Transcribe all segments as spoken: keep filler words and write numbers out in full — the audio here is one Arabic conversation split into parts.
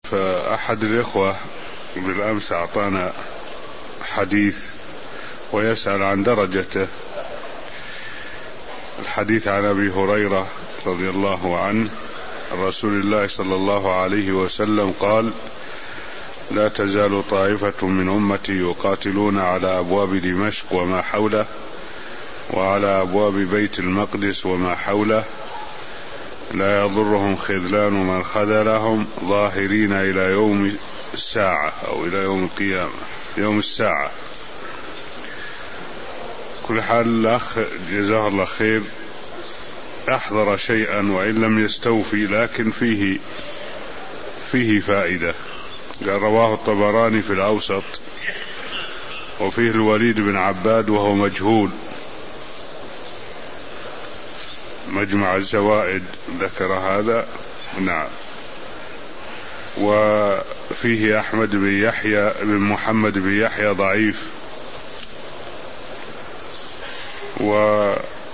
فأحد الإخوة بالأمس أعطانا حديث ويسأل عن درجته. الحديث عن أبي هريرة رضي الله عنه عن رسول الله صلى الله عليه وسلم قال: لا تزال طائفة من أمتي يقاتلون على أبواب دمشق وما حوله وعلى أبواب بيت المقدس وما حوله لا يضرهم خذلان من خذلهم ظاهرين إلى يوم الساعة أو إلى يوم القيامة يوم الساعة. كل حال الأخ جزاه الله خير أحضر شيئا وإن لم يستوفي، لكن فيه فيه فائدة. قال: رواه الطبراني في الأوسط، وفيه الوليد بن عباد وهو مجهول، مجمع الزوائد ذكر هذا. نعم. وفيه أحمد بن يحيى بن محمد بن يحيى ضعيف، وما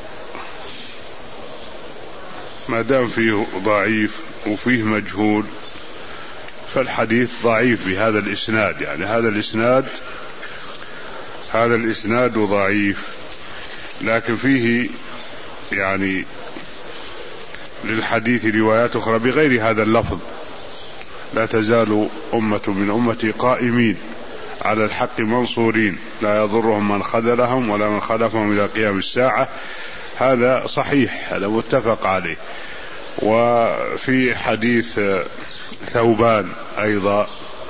دام فيه ضعيف وفيه مجهول فالحديث ضعيف بهذا الإسناد، يعني هذا الإسناد هذا الإسناد ضعيف، لكن فيه يعني للحديث روايات أخرى بغير هذا اللفظ: لا تزال أمة من أمتي قائمين على الحق منصورين لا يضرهم من خذلهم ولا من خلفهم إلى قيام الساعة. هذا صحيح، هذا متفق عليه. وفي حديث ثوبان أيضا: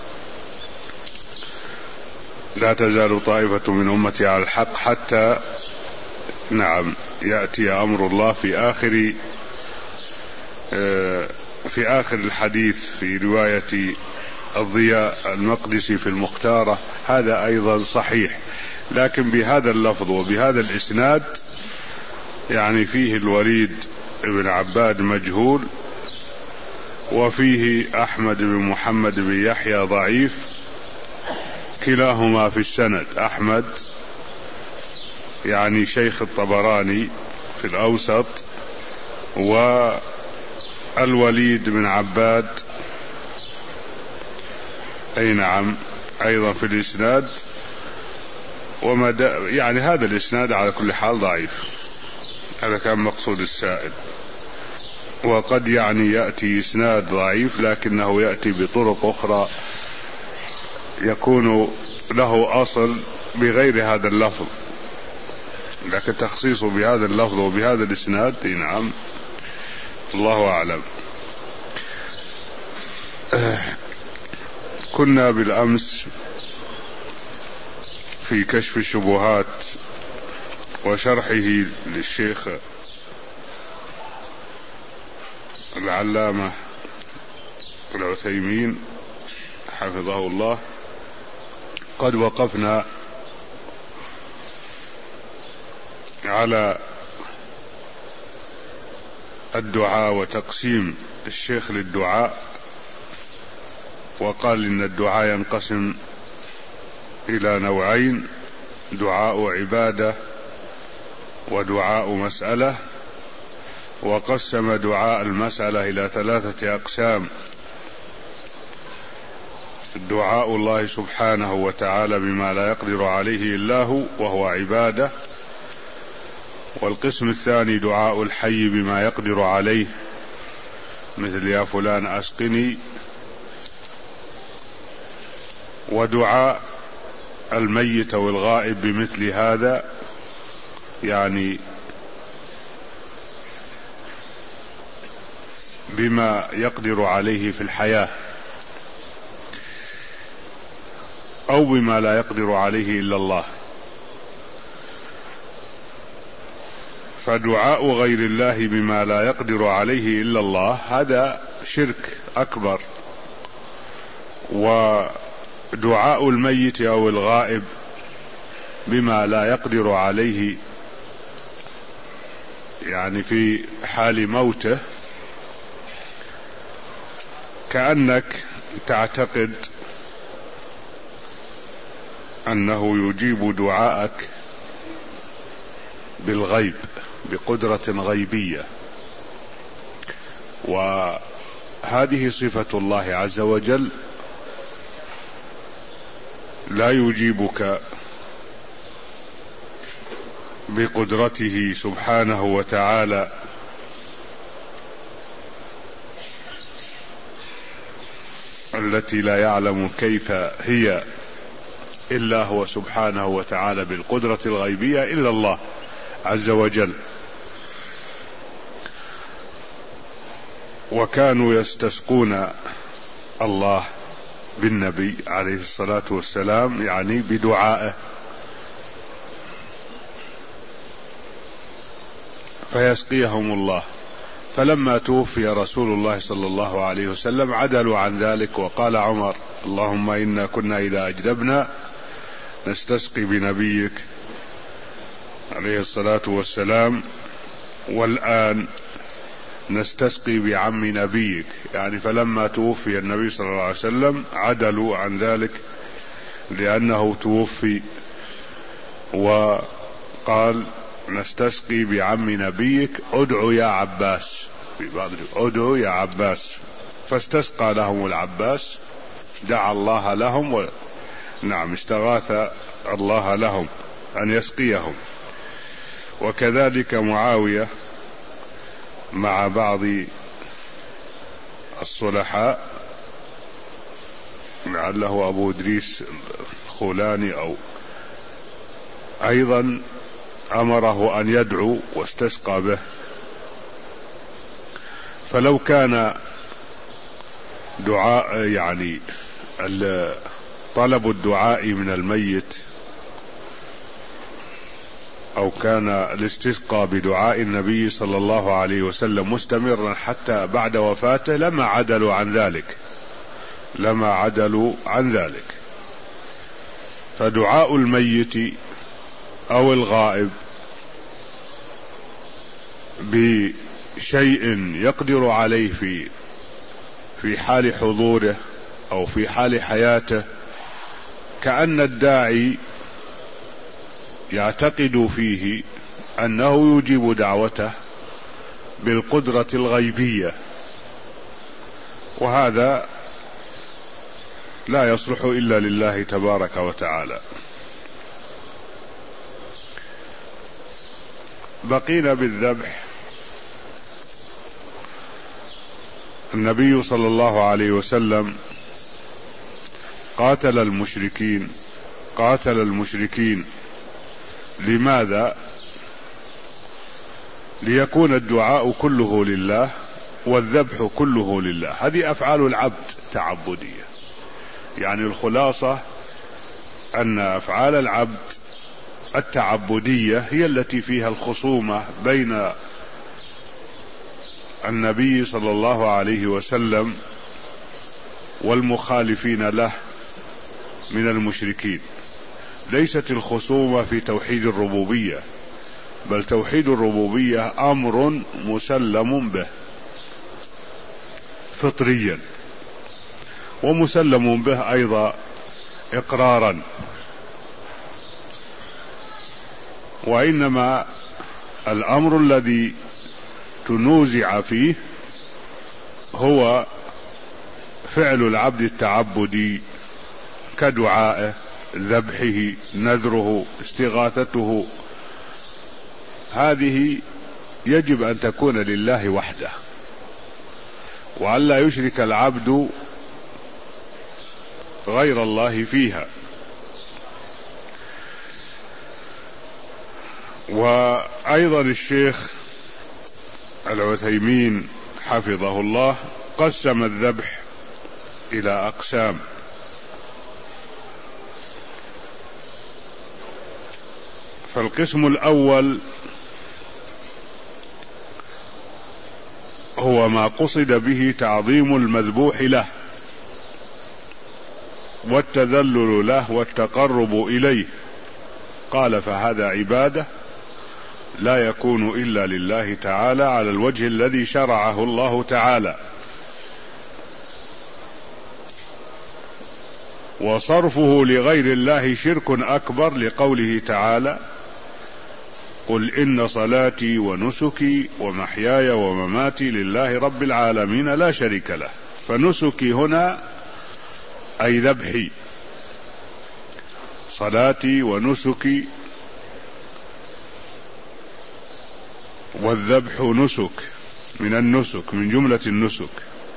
لا تزال طائفة من أمتي على الحق حتى نعم يأتي أمر الله في آخر في آخر الحديث في رواية الضياء المقدسي في المختارة. هذا أيضا صحيح، لكن بهذا اللفظ وبهذا الإسناد يعني فيه الوليد بن عباد مجهول، وفيه أحمد بن محمد بن يحيى ضعيف، كلاهما في السند. أحمد يعني شيخ الطبراني في الأوسط، والوليد بن عباد أي نعم أيضا في الإسناد. ومدى يعني هذا الإسناد على كل حال ضعيف. هذا كان مقصود السائل. وقد يعني يأتي إسناد ضعيف لكنه يأتي بطرق أخرى يكون له أصل بغير هذا اللفظ، لكن تخصيصه بهذا اللفظ وبهذا الإسناد نعم الله أعلم. كنا بالأمس في كشف الشبهات وشرحه للشيخ العلامة العثيمين حفظه الله. قد وقفنا على الدعاء وتقسيم الشيخ للدعاء، وقال إن الدعاء ينقسم إلى نوعين: دعاء عبادة ودعاء مسألة. وقسم دعاء المسألة إلى ثلاثة أقسام: دعاء الله سبحانه وتعالى بما لا يقدر عليه إلا هو وهو عبادة. والقسم الثاني دعاء الحي بما يقدر عليه، مثل يا فلان أسقني. ودعاء الميت والغائب بمثل هذا، يعني بما يقدر عليه في الحياة أو بما لا يقدر عليه إلا الله. فدعاء غير الله بما لا يقدر عليه إلا الله هذا شرك أكبر، ودعاء الميت أو الغائب بما لا يقدر عليه يعني في حال موته كأنك تعتقد أنه يجيب دعاءك بالغيب بقدرة غيبية، وهذا هذه صفة الله عز وجل، لا يجيبك بقدرته سبحانه وتعالى التي لا يعلم كيف هي إلا هو سبحانه وتعالى بالقدرة الغيبية إلا الله عز وجل. وكانوا يستسقون الله بالنبي عليه الصلاة والسلام، يعني بدعائه، فيسقيهم الله. فلما توفي رسول الله صلى الله عليه وسلم عدلوا عن ذلك، وقال عمر: اللهم إنا كنا إذا أجدبنا نستسقي بنبيك عليه الصلاة والسلام، والآن نستسقي بعم نبيك. يعني فلما توفي النبي صلى الله عليه وسلم عدلوا عن ذلك لأنه توفي، وقال: نستسقي بعم نبيك، ادعو يا عباس، في بعض ادعو يا عباس، فاستسقى لهم العباس، دعا الله لهم و... نعم استغاث الله لهم أن يسقيهم. وكذلك معاوية مع بعض الصلحاء، لعله أبو إدريس الخولاني أو أيضا، أمره أن يدعو واستسقى به. فلو كان دعاء يعني طلب الدعاء من الميت، أو كان الاستسقاء بدعاء النبي صلى الله عليه وسلم مستمرا حتى بعد وفاته، لما عدلوا عن ذلك لما عدلوا عن ذلك. فدعاء الميت أو الغائب بشيء يقدر عليه في في حال حضوره أو في حال حياته، كأن الداعي يعتقد فيه أنه يجيب دعوته بالقدرة الغيبية، وهذا لا يصلح إلا لله تبارك وتعالى. بقينا بالذبح. النبي صلى الله عليه وسلم قاتل المشركين قاتل المشركين لماذا؟ ليكون الدعاء كله لله والذبح كله لله. هذه أفعال العبد تعبدية، يعني الخلاصة أن أفعال العبد التعبدية هي التي فيها الخصومة بين النبي صلى الله عليه وسلم والمخالفين له من المشركين. ليست الخصومة في توحيد الربوبية، بل توحيد الربوبية أمر مسلم به فطريا، ومسلم به أيضا إقرارا، وإنما الأمر الذي تنوزع فيه هو فعل العبد التعبدي كدعائه، ذبحه، نذره، استغاثته. هذه يجب أن تكون لله وحده، وأن لا يشرك العبد غير الله فيها. وأيضا الشيخ العثيمين حفظه الله قسم الذبح إلى أقسام. فالقسم الأول هو ما قصد به تعظيم المذبوح له والتذلل له والتقرب إليه. قال: فهذا عبادة لا يكون إلا لله تعالى على الوجه الذي شرعه الله تعالى، وصرفه لغير الله شرك أكبر، لقوله تعالى: قل إن صلاتي ونسكي ومحياي ومماتي لله رب العالمين لا شريك له. فنسكي هنا أي ذبحي، صلاتي ونسكي، والذبح نسك من النسك، من جملة النسك.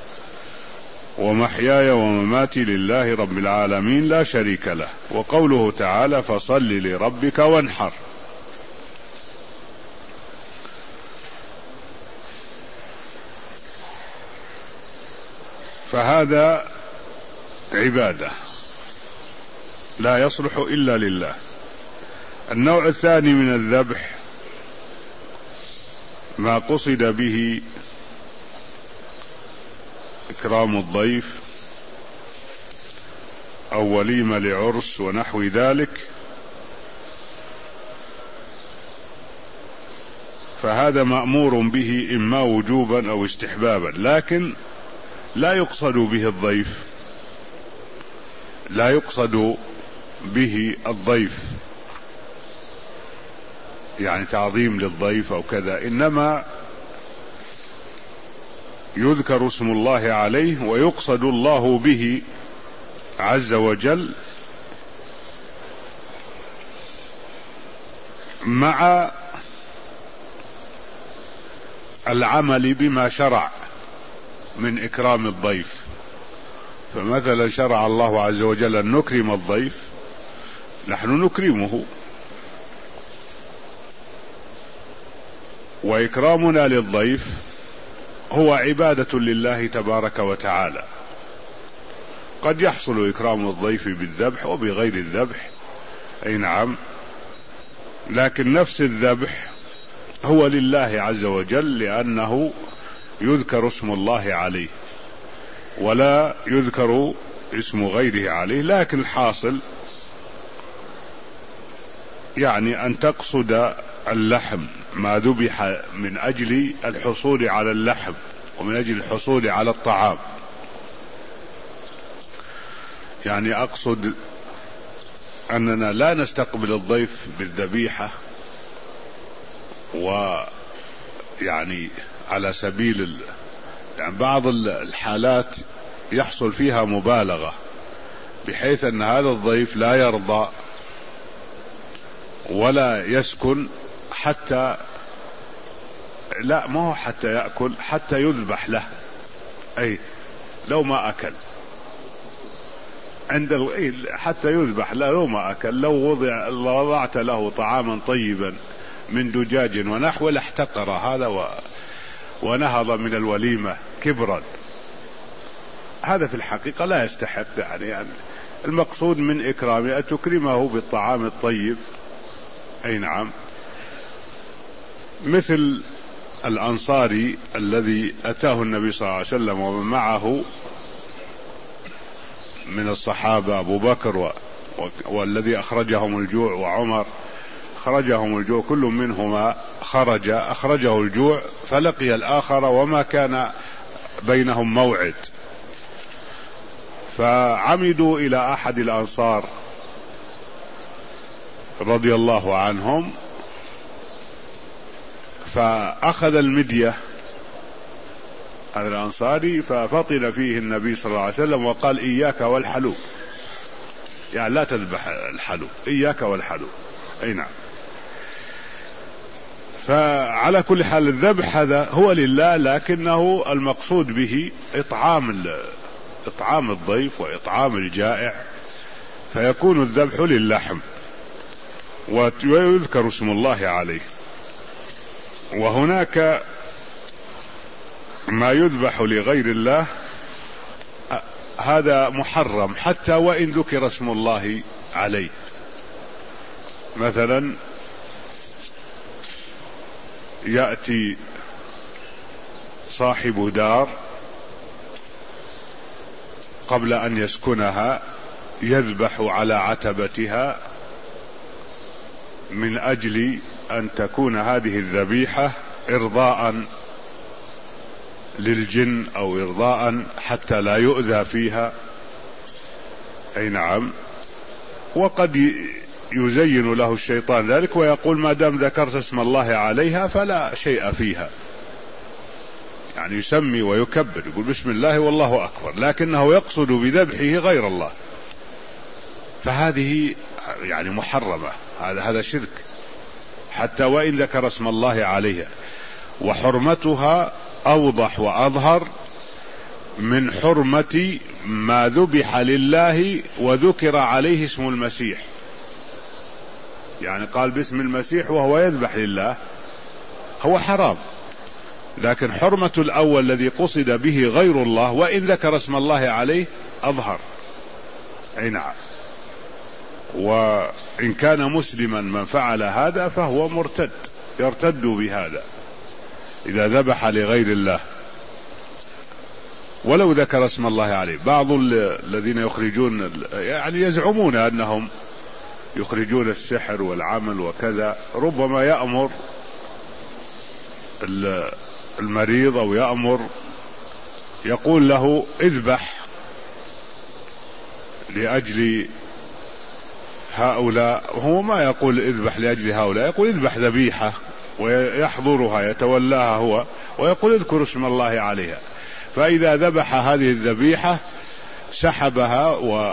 ومحياي ومماتي لله رب العالمين لا شريك له. وقوله تعالى فصل لربك وانحر، فهذا عبادة لا يصلح إلا لله. النوع الثاني من الذبح ما قصد به إكرام الضيف أو وليمة لعرس ونحو ذلك، فهذا مأمور به إما وجوبا أو استحبابا، لكن لا يقصد به الضيف، لا يقصد به الضيف يعني تعظيم للضيف أو كذا، إنما يذكر اسم الله عليه ويقصد الله به عز وجل مع العمل بما شرع من إكرام الضيف. فمثلا شرع الله عز وجل أن نكرم الضيف، نحن نكرمه، وإكرامنا للضيف هو عبادة لله تبارك وتعالى. قد يحصل إكرام الضيف بالذبح وبغير الذبح، أي نعم، لكن نفس الذبح هو لله عز وجل لأنه يذكر اسم الله عليه ولا يذكر اسم غيره عليه. لكن الحاصل يعني أن تقصد اللحم ما ذبح من أجل الحصول على اللحم ومن أجل الحصول على الطعام. يعني أقصد أننا لا نستقبل الضيف بالذبيحة ويعني على سبيل ال... يعني بعض الحالات يحصل فيها مبالغة بحيث أن هذا الضيف لا يرضى ولا يسكن حتى، لا ما هو حتى يأكل، حتى يذبح له، أي لو ما أكل عند حتى يذبح له لو ما أكل. لو وضع وضعت له طعاما طيبا من دجاج ونحو لاحتقر هذا و... ونهض من الوليمة كبرا. هذا في الحقيقة لا يستحق. يعني, يعني المقصود من إكرامه أن تكرمه بالطعام الطيب، أي نعم، مثل الأنصاري الذي أتاه النبي صلى الله عليه وسلم ومن معه من الصحابة أبو بكر و... والذي أخرجهم الجوع، وعمر أخرجهم الجوع، كل منهما خرج أخرجه الجوع فلقي الآخر وما كان بينهم موعد، فعمدوا إلى أحد الأنصار رضي الله عنهم فأخذ المدية هذا الأنصاري ففطن فيه النبي صلى الله عليه وسلم وقال إياك والحلو، يعني لا تذبح الحلو، إياك والحلو، أي نعم. فعلى كل حال الذبح هذا هو لله، لكنه المقصود به إطعام إطعام الضيف وإطعام الجائع، فيكون الذبح للحم ويذكر اسم الله عليه. وهناك ما يذبح لغير الله هذا محرم حتى وإن ذكر اسم الله عليه. مثلا يأتي صاحب دار قبل أن يسكنها يذبح على عتبتها من أجل أن تكون هذه الذبيحة إرضاء للجن أو إرضاء حتى لا يؤذى فيها، أي نعم. وقد يزين له الشيطان ذلك ويقول ما دام ذكرت اسم الله عليها فلا شيء فيها، يعني يسمي ويكبر يقول بسم الله والله أكبر، لكنه يقصد بذبحه غير الله، فهذه يعني محرمة، هذا هذا شرك حتى وإن ذكر اسم الله عليها، وحرمتها أوضح وأظهر من حرمة ما ذبح لله وذكر عليه اسم المسيح، يعني قال باسم المسيح وهو يذبح لله هو حرام، لكن حرمة الأول الذي قصد به غير الله وإن ذكر اسم الله عليه أظهر. أي نعم. وإن كان مسلما من فعل هذا فهو مرتد، يرتد بهذا إذا ذبح لغير الله ولو ذكر اسم الله عليه. بعض الذين يخرجون يعني يزعمون أنهم يخرجون السحر والعمل وكذا، ربما يأمر المريض أو يأمر يقول له اذبح لأجل هؤلاء، هو ما يقول اذبح لأجل هؤلاء، يقول اذبح ذبيحة ويحضرها يتولاها هو ويقول اذكر اسم الله عليها، فإذا ذبح هذه الذبيحة سحبها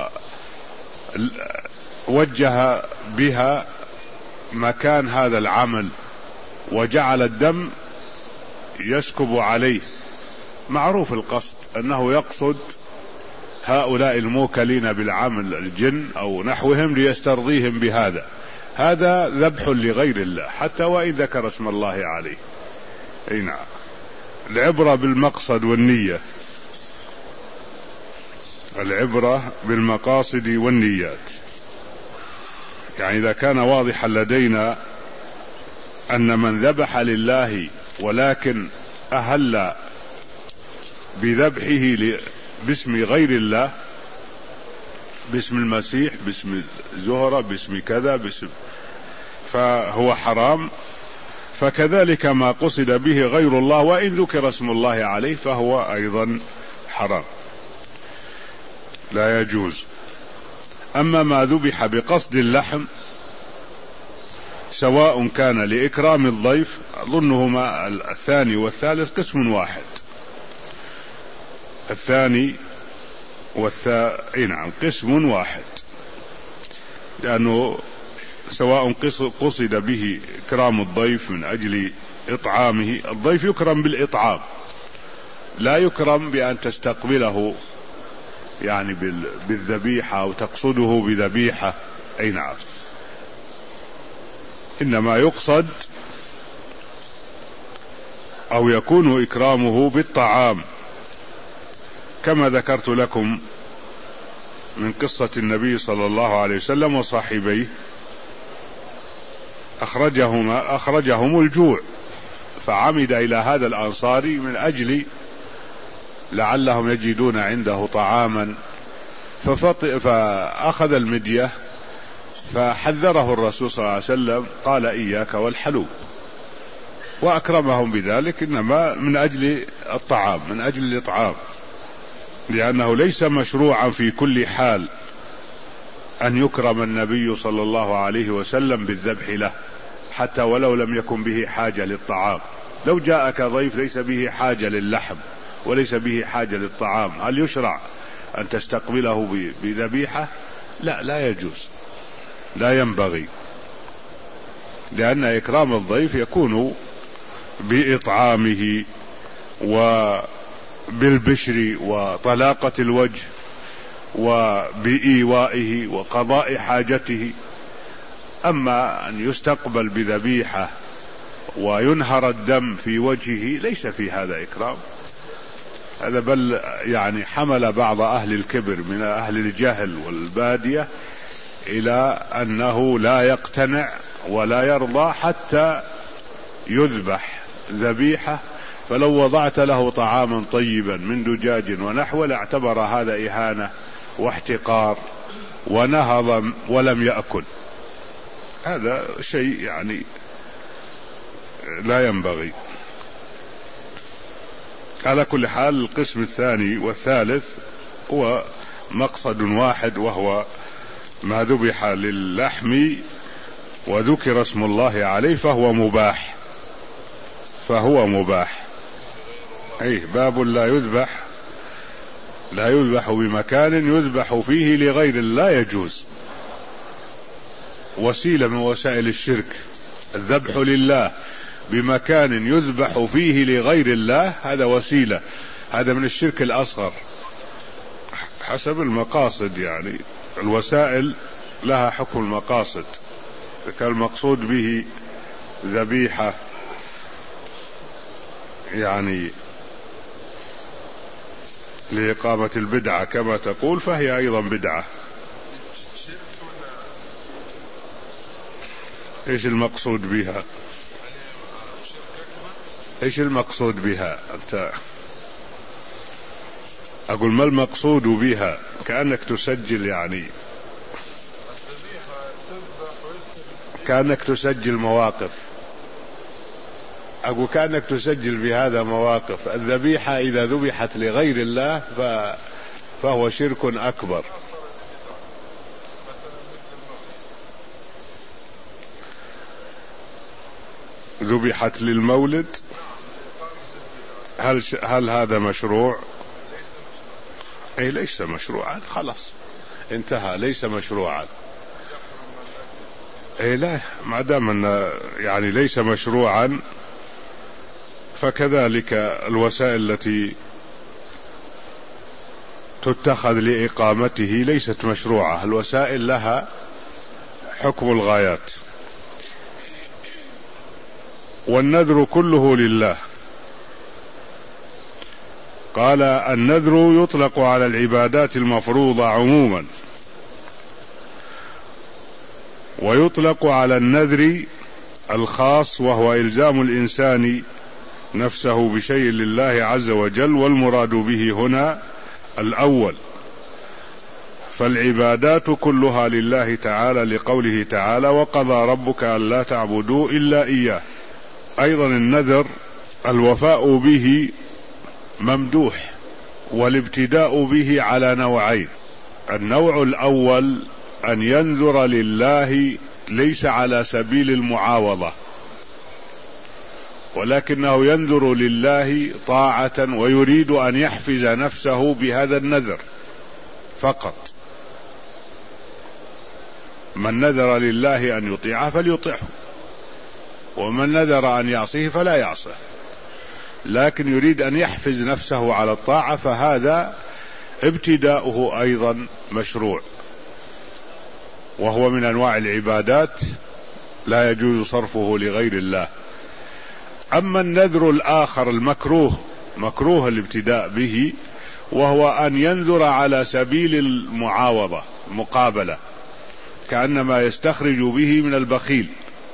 ووجه بها مكان هذا العمل وجعل الدم يسكب عليه، معروف القصد أنه يقصد هؤلاء الموكلين بالعمل الجن أو نحوهم ليسترضيهم بهذا، هذا ذبح لغير الله حتى وإن ذكر اسم الله عليه. أي نعم. العبرة بالمقصد والنية، العبرة بالمقاصد والنيات، يعني إذا كان واضحا لدينا أن من ذبح لله ولكن أهل بذبحه باسم غير الله، باسم المسيح، باسم زهرة، باسم كذا، باسم، فهو حرام، فكذلك ما قصد به غير الله وإن ذكر اسم الله عليه فهو أيضا حرام لا يجوز. أما ما ذبح بقصد اللحم سواء كان لإكرام الضيف، أظنهما الثاني والثالث قسم واحد، الثاني والثاني نعم قسم واحد، لأنه سواء قصد به إكرام الضيف من أجل إطعامه، الضيف يكرم بالإطعام لا يكرم بأن تستقبله يعني بالذبيحة أو تقصده بذبيحة. أي نعم. إنما يقصد أو يكون إكرامه بالطعام، كما ذكرت لكم من قصة النبي صلى الله عليه وسلم وصاحبيه، أخرجهما أخرجهم الجوع فعمد إلى هذا الأنصاري من أجل لعلهم يجدون عنده طعاما، فأخذ المدية فحذره الرسول صلى الله عليه وسلم قال إياك والحلوب، وأكرمهم بذلك، إنما من أجل الطعام، من أجل الإطعام، لأنه ليس مشروعا في كل حال أن يكرم النبي صلى الله عليه وسلم بالذبح له حتى ولو لم يكن به حاجة للطعام. لو جاءك ضيف ليس به حاجة للحم وليس به حاجة للطعام، هل يشرع أن تستقبله بذبيحة؟ لا، لا يجوز، لا ينبغي، لأن إكرام الضيف يكون بإطعامه وبالبشر وطلاقة الوجه وبإيوائه وقضاء حاجته. أما أن يستقبل بذبيحة وينهر الدم في وجهه ليس في هذا إكرام، هذا بل يعني حمل بعض أهل الكبر من أهل الجهل والبادية إلى أنه لا يقتنع ولا يرضى حتى يذبح ذبيحة، فلو وضعت له طعاما طيبا من دجاج ونحوه لاعتبر هذا إهانة واحتقار ونهض ولم يأكل، هذا شيء يعني لا ينبغي. على كل حال القسم الثاني والثالث هو مقصد واحد، وهو ما ذبح للحم وذكر اسم الله عليه فهو مباح، فهو مباح. أي باب لا يذبح لا يذبح بمكان يذبح فيه لغير الله يجوز، وسيلة من وسائل الشرك. الذبح لله بمكان يذبح فيه لغير الله هذا وسيلة، هذا من الشرك الأصغر حسب المقاصد. يعني الوسائل لها حكم المقاصد، كان المقصود به ذبيحة يعني لإقامة البدعة كما تقول فهي أيضا بدعة. إيش المقصود بها؟ إيش المقصود بها أنت؟ أقول ما المقصود بها؟ كأنك تسجل، يعني كأنك تسجل مواقف. أقول كأنك تسجل بهذا مواقف. الذبيحة إذا ذبحت لغير الله فهو شرك أكبر. ذبحت للمولد، هل هل هذا مشروع؟ أي ليس مشروعا، خلاص انتهى، ليس مشروعا. أي لا، ما دام أن يعني ليس مشروعا فكذلك الوسائل التي تتخذ لإقامته ليست مشروعة. الوسائل لها حكم الغايات. والنذر كله لله. قال النذر يطلق على العبادات المفروضة عموما، ويطلق على النذر الخاص وهو إلزام الإنسان نفسه بشيء لله عز وجل، والمراد به هنا الأول. فالعبادات كلها لله تعالى لقوله تعالى وقضى ربك ألا تعبدوا إلا إياه. أيضا النذر الوفاء به ممدوح، والابتداء به على نوعين. النوع الأول أن ينذر لله ليس على سبيل المعاوضة، ولكنه ينذر لله طاعة ويريد أن يحفز نفسه بهذا النذر فقط. من نذر لله أن يطيعه فليطيعه، ومن نذر أن يعصيه فلا يعصيه، لكن يريد أن يحفز نفسه على الطاعة، فهذا ابتداؤه أيضا مشروع، وهو من أنواع العبادات لا يجوز صرفه لغير الله. أما النذر الآخر المكروه، مكروه الابتداء به، وهو أن ينذر على سبيل المعاوضة، مقابلة، كأنما يستخرج به من البخيل.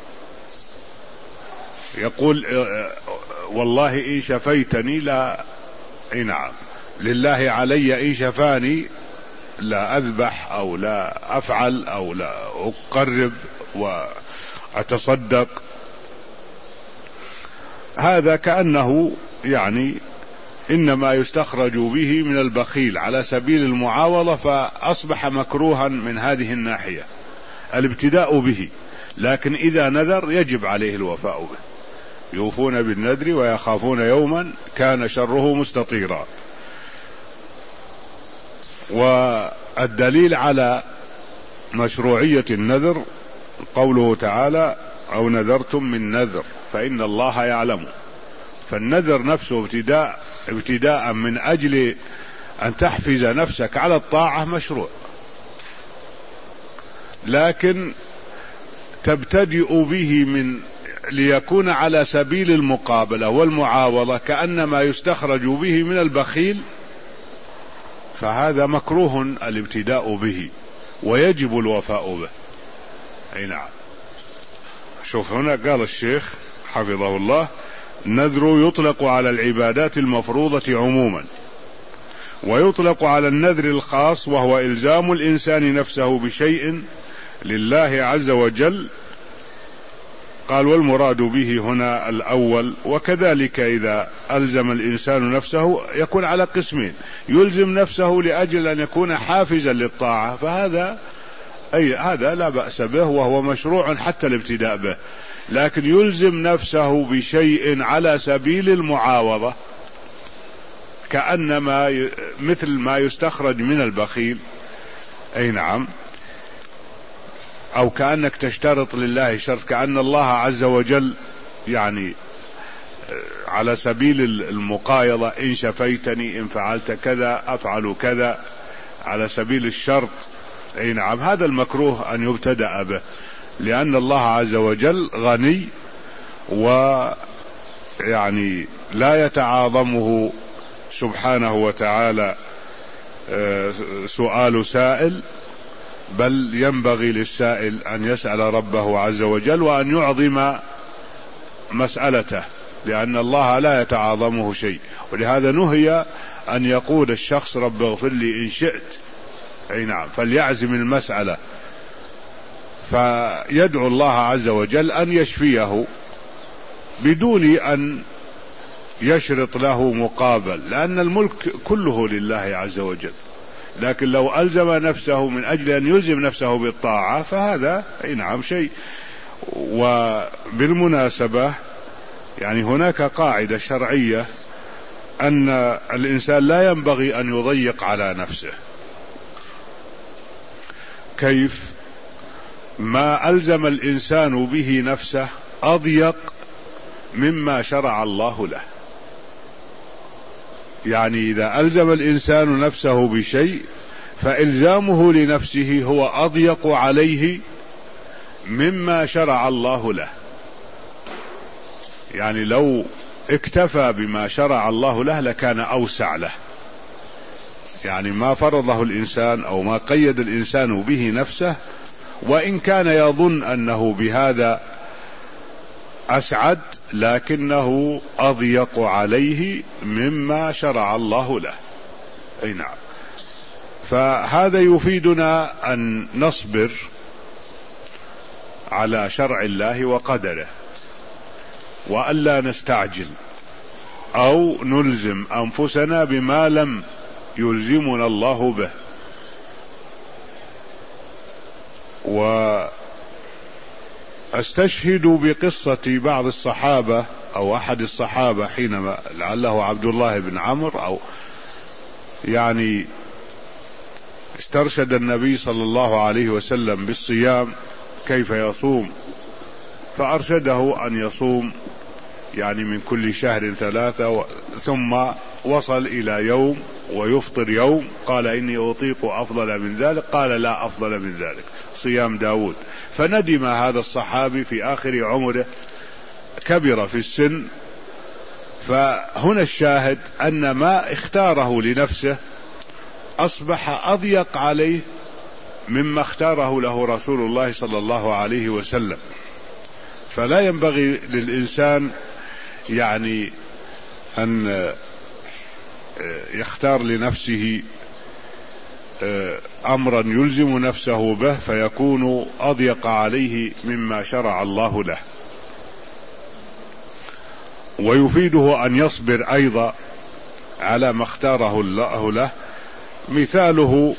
يقول والله إن شفيتني لا، إيه نعم، لله علي إن شفاني لا أذبح أو لا أفعل أو لا أقرب وأتصدق. هذا كأنه يعني إنما يستخرج به من البخيل على سبيل المعاوضة، فأصبح مكروها من هذه الناحية الابتداء به. لكن إذا نذر يجب عليه الوفاء به. يوفون بالنذر ويخافون يوما كان شره مستطيرا. والدليل على مشروعية النذر قوله تعالى أو نذرتم من نذر فإن الله يعلم. فالنذر نفسه ابتداء ابتداء من أجل أن تحفز نفسك على الطاعة مشروع، لكن تبتدئ به من ليكون على سبيل المقابلة والمعاوضة كأنما يستخرج به من البخيل، فهذا مكروه الابتداء به ويجب الوفاء به. أي نعم. شوف هنا قال الشيخ حفظه الله النذر يطلق على العبادات المفروضة عموما، ويطلق على النذر الخاص وهو إلزام الإنسان نفسه بشيء لله عز وجل. قال والمراد به هنا الأول. وكذلك إذا ألزم الإنسان نفسه يكون على قسمين: يلزم نفسه لأجل أن يكون حافزا للطاعة، فهذا أي هذا لا بأس به وهو مشروع حتى الابتداء به، لكن يلزم نفسه بشيء على سبيل المعاوضة، كأنما مثل ما يستخرج من البخيل، أي نعم، أو كأنك تشترط لله شرط، كأن الله عز وجل يعني على سبيل المقايضة، إن شفيتني إن فعلت كذا أفعل كذا، على سبيل الشرط. أي نعم، هذا المكروه أن يبتدأ به، لأن الله عز وجل غني ويعني لا يتعاظمه سبحانه وتعالى سؤال سائل، بل ينبغي للسائل أن يسأل ربه عز وجل وأن يعظم مسألته، لأن الله لا يتعاظمه شيء. ولهذا نهي أن يقول الشخص رب اغفر لي إن شئت، أي نعم، فليعزم المسألة، فيدعو الله عز وجل أن يشفيه بدون أن يشرط له مقابل، لأن الملك كله لله عز وجل. لكن لو ألزم نفسه من أجل أن يلزم نفسه بالطاعة فهذا أي نعم شيء. وبالمناسبة يعني هناك قاعدة شرعية أن الإنسان لا ينبغي أن يضيق على نفسه. كيف؟ ما ألزم الإنسان به نفسه أضيق مما شرع الله له. يعني إذا ألزم الإنسان نفسه بشيء فإلزامه لنفسه هو أضيق عليه مما شرع الله له. يعني لو اكتفى بما شرع الله له لكان أوسع له. يعني ما فرضه الإنسان أو ما قيد الإنسان به نفسه، وإن كان يظن أنه بهذا أسعد، لكنه أضيق عليه مما شرع الله له. أي نعم. فهذا يفيدنا أن نصبر على شرع الله وقدره، وألا نستعجل أو نلزم أنفسنا بما لم يلزمنا الله به. وأستشهد بقصة بعض الصحابة أو أحد الصحابة حينما لعله عبد الله بن عمرو، أو يعني استرشد النبي صلى الله عليه وسلم بالصيام كيف يصوم، فأرشده أن يصوم يعني من كل شهر ثلاثة، ثم وصل إلى يوم ويفطر يوم، قال إني أطيق أفضل من ذلك، قال لا أفضل من ذلك، صيام داود. فندم هذا الصحابي في آخر عمره، كبر في السن. فهنا الشاهد أن ما اختاره لنفسه أصبح أضيق عليه مما اختاره له رسول الله صلى الله عليه وسلم. فلا ينبغي للإنسان يعني أن يختار لنفسه أمرا يلزم نفسه به فيكون أضيق عليه مما شرع الله له. ويفيده أن يصبر أيضا على ما اختاره الله له. مثاله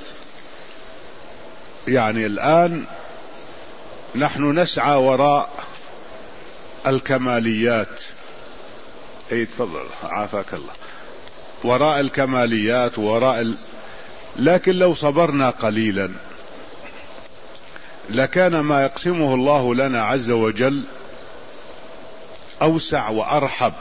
يعني الآن نحن نسعى وراء الكماليات. اي تفضل عافاك الله. وراء الكماليات وراء ال... لكن لو صبرنا قليلا لكان ما يقسمه الله لنا عز وجل أوسع وأرحب،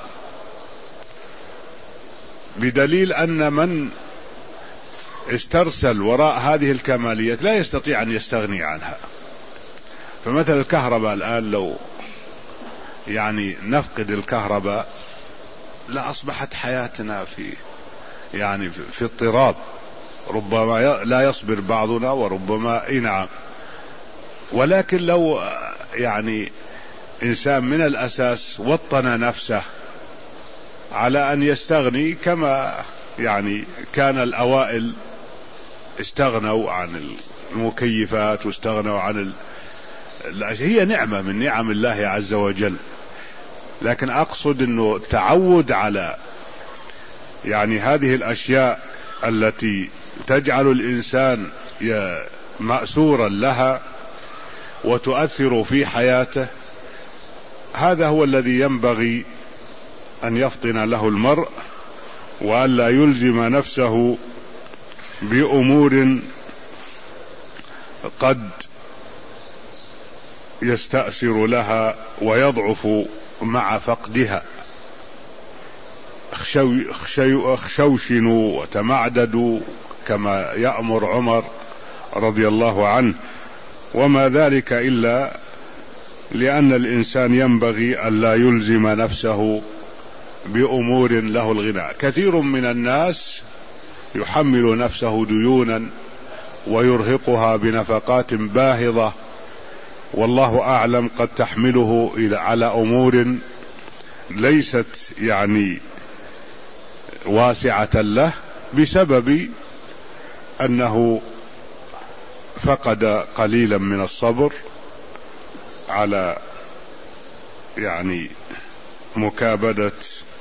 بدليل أن من استرسل وراء هذه الكماليات لا يستطيع أن يستغني عنها. فمثل الكهرباء الآن لو يعني نفقد الكهرباء لا أصبحت حياتنا في يعني في اضطراب، ربما لا يصبر بعضنا وربما اي نعم. ولكن لو يعني إنسان من الأساس وطن نفسه على أن يستغني كما يعني كان الأوائل استغنوا عن المكيفات واستغنوا عن ال... هي نعمة من نعم الله عز وجل. لكن أقصد أنه التعود على يعني هذه الأشياء التي تجعل الإنسان مأسورا لها وتؤثر في حياته، هذا هو الذي ينبغي أن يفطن له المرء، وألا يلزم نفسه بأمور قد يستأثر لها ويضعف مع فقدها. اخشوشنوا وتمعددوا كما يأمر عمر رضي الله عنه، وما ذلك إلا لأن الإنسان ينبغي أن لا يلزم نفسه بأمور له الغنى. كثير من الناس يحمل نفسه ديونا ويرهقها بنفقات باهظة، والله أعلم قد تحمله على أمور ليست يعني واسعة له، بسبب أنه فقد قليلا من الصبر على يعني مكابدة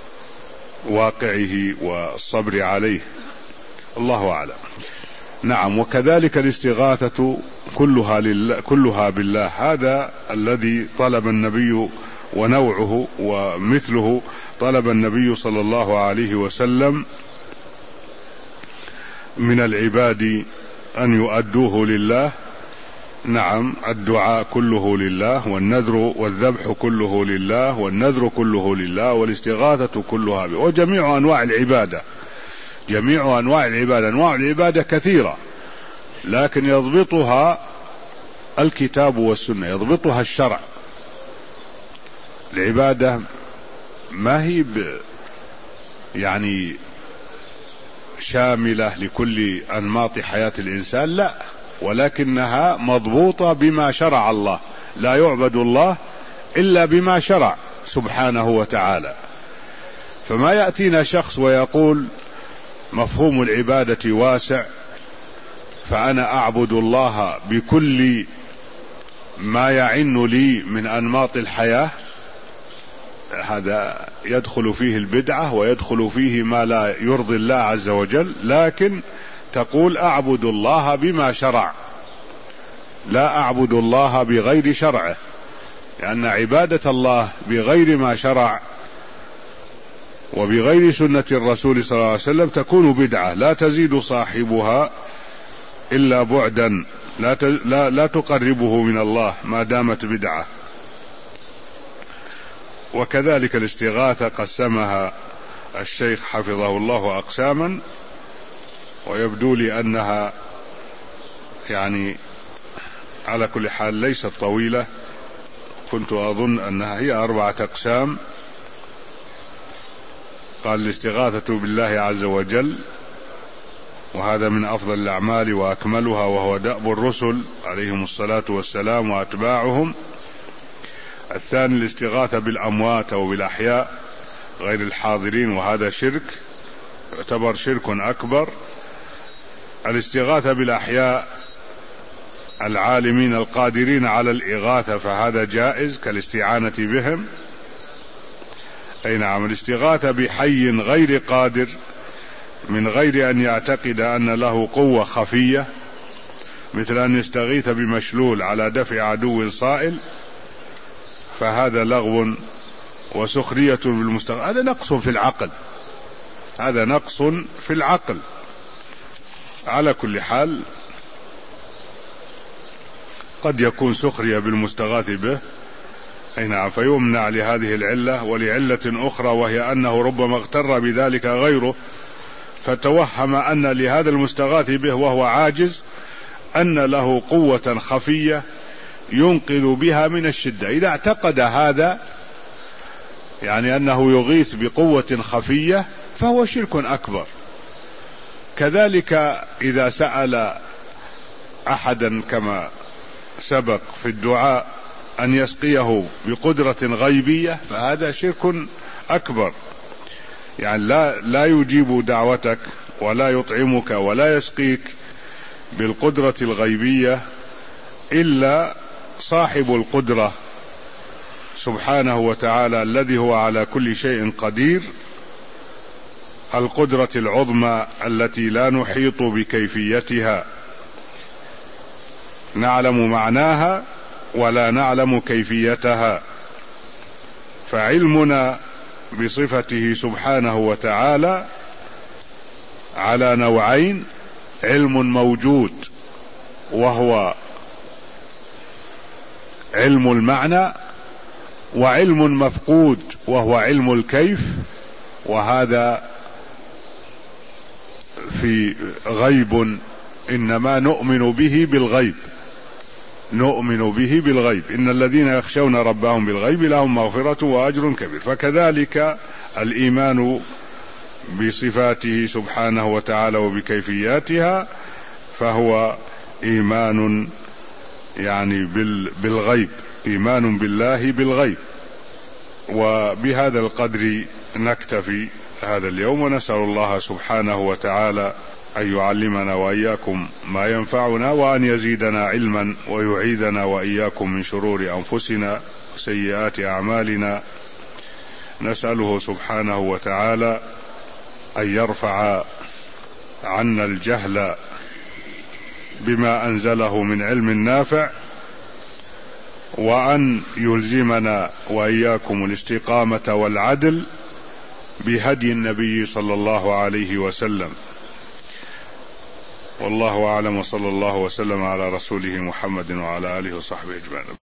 واقعه والصبر عليه، الله أعلم. نعم. وكذلك الاستغاثة كلها لله كلها بالله، هذا الذي طلب النبي، ونوعه ومثله طلب النبي صلى الله عليه وسلم من العباد أن يؤدوه لله. نعم، الدعاء كله لله، والنذر والذبح كله لله، والنذر كله لله، والاستغاثة كلها به، وجميع أنواع العبادة جميع أنواع العبادة أنواع العبادة كثيرة، لكن يضبطها الكتاب والسنة، يضبطها الشرع. العبادة ما هي يعني شاملة لكل أنماط حياة الإنسان، لا، ولكنها مضبوطة بما شرع الله، لا يعبد الله إلا بما شرع سبحانه وتعالى. فما يأتينا شخص ويقول مفهوم العبادة واسع، فأنا أعبد الله بكل ما يعن لي من أنماط الحياة، هذا يدخل فيه البدعة ويدخل فيه ما لا يرضي الله عز وجل. لكن تقول أعبد الله بما شرع، لا أعبد الله بغير شرعه، لأن عبادة الله بغير ما شرع وبغير سنة الرسول صلى الله عليه وسلم تكون بدعة لا تزيد صاحبها إلا بعدا، لا لا لا تقربه من الله ما دامت بدعة. وكذلك الاستغاثة قسمها الشيخ حفظه الله أقساما، ويبدو لي أنها يعني على كل حال ليست طويلة، كنت أظن أنها هي أربعة أقسام. قال الاستغاثة بالله عز وجل، وهذا من أفضل الأعمال وأكملها، وهو دأب الرسل عليهم الصلاة والسلام وأتباعهم. الثاني الاستغاثة بالأموات أو بالأحياء غير الحاضرين، وهذا شرك، يعتبر شرك أكبر. الاستغاثة بالأحياء العالمين القادرين على الإغاثة فهذا جائز كالاستعانة بهم. أي نعم. الاستغاثة بحي غير قادر من غير أن يعتقد أن له قوة خفية، مثل أن يستغيث بمشلول على دفع عدو صائل، فهذا لغو وسخرية بالمستغاث، هذا نقص في العقل، هذا نقص في العقل. على كل حال قد يكون سخرية بالمستغاث به، أي نعم، فيمنع لهذه العلة. ولعلة أخرى وهي أنه ربما اغتر بذلك غيره، فتوهم أن لهذا المستغاث به وهو عاجز أن له قوة خفية ينقذ بها من الشدة. إذا اعتقد هذا، يعني أنه يغيث بقوة خفية، فهو شرك أكبر. كذلك إذا سأل أحدا كما سبق في الدعاء أن يسقيه بقدرة غيبية، فهذا شرك أكبر، يعني لا لا يجيب دعوتك ولا يطعمك ولا يسقيك بالقدرة الغيبية إلا صاحب القدرة سبحانه وتعالى الذي هو على كل شيء قدير، القدرة العظمى التي لا نحيط بكيفيتها. نعلم معناها ولا نعلم كيفيتها. فعلمنا بصفته سبحانه وتعالى على نوعين: علم موجود وهو علم المعنى، وعلم مفقود وهو علم الكيف، وهذا في غيب إنما نؤمن به بالغيب، نؤمن به بالغيب. إن الذين يخشون ربهم بالغيب لهم مغفرة وأجر كبير. فكذلك الإيمان بصفاته سبحانه وتعالى وبكيفياتها فهو إيمان يعني بالغيب، إيمان بالله بالغيب. وبهذا القدر نكتفي هذا اليوم، ونسأل الله سبحانه وتعالى أن يعلمنا وإياكم ما ينفعنا، وأن يزيدنا علما، ويعيذنا وإياكم من شرور أنفسنا وسيئات أعمالنا. نسأله سبحانه وتعالى أن يرفع عنا الجهل بما أنزله من علم نافع، وأن يلزمنا وإياكم الاستقامة والعدل بهدي النبي صلى الله عليه وسلم. والله أعلم، وصلى الله وسلم على رسوله محمد وعلى آله وصحبه أجمعين.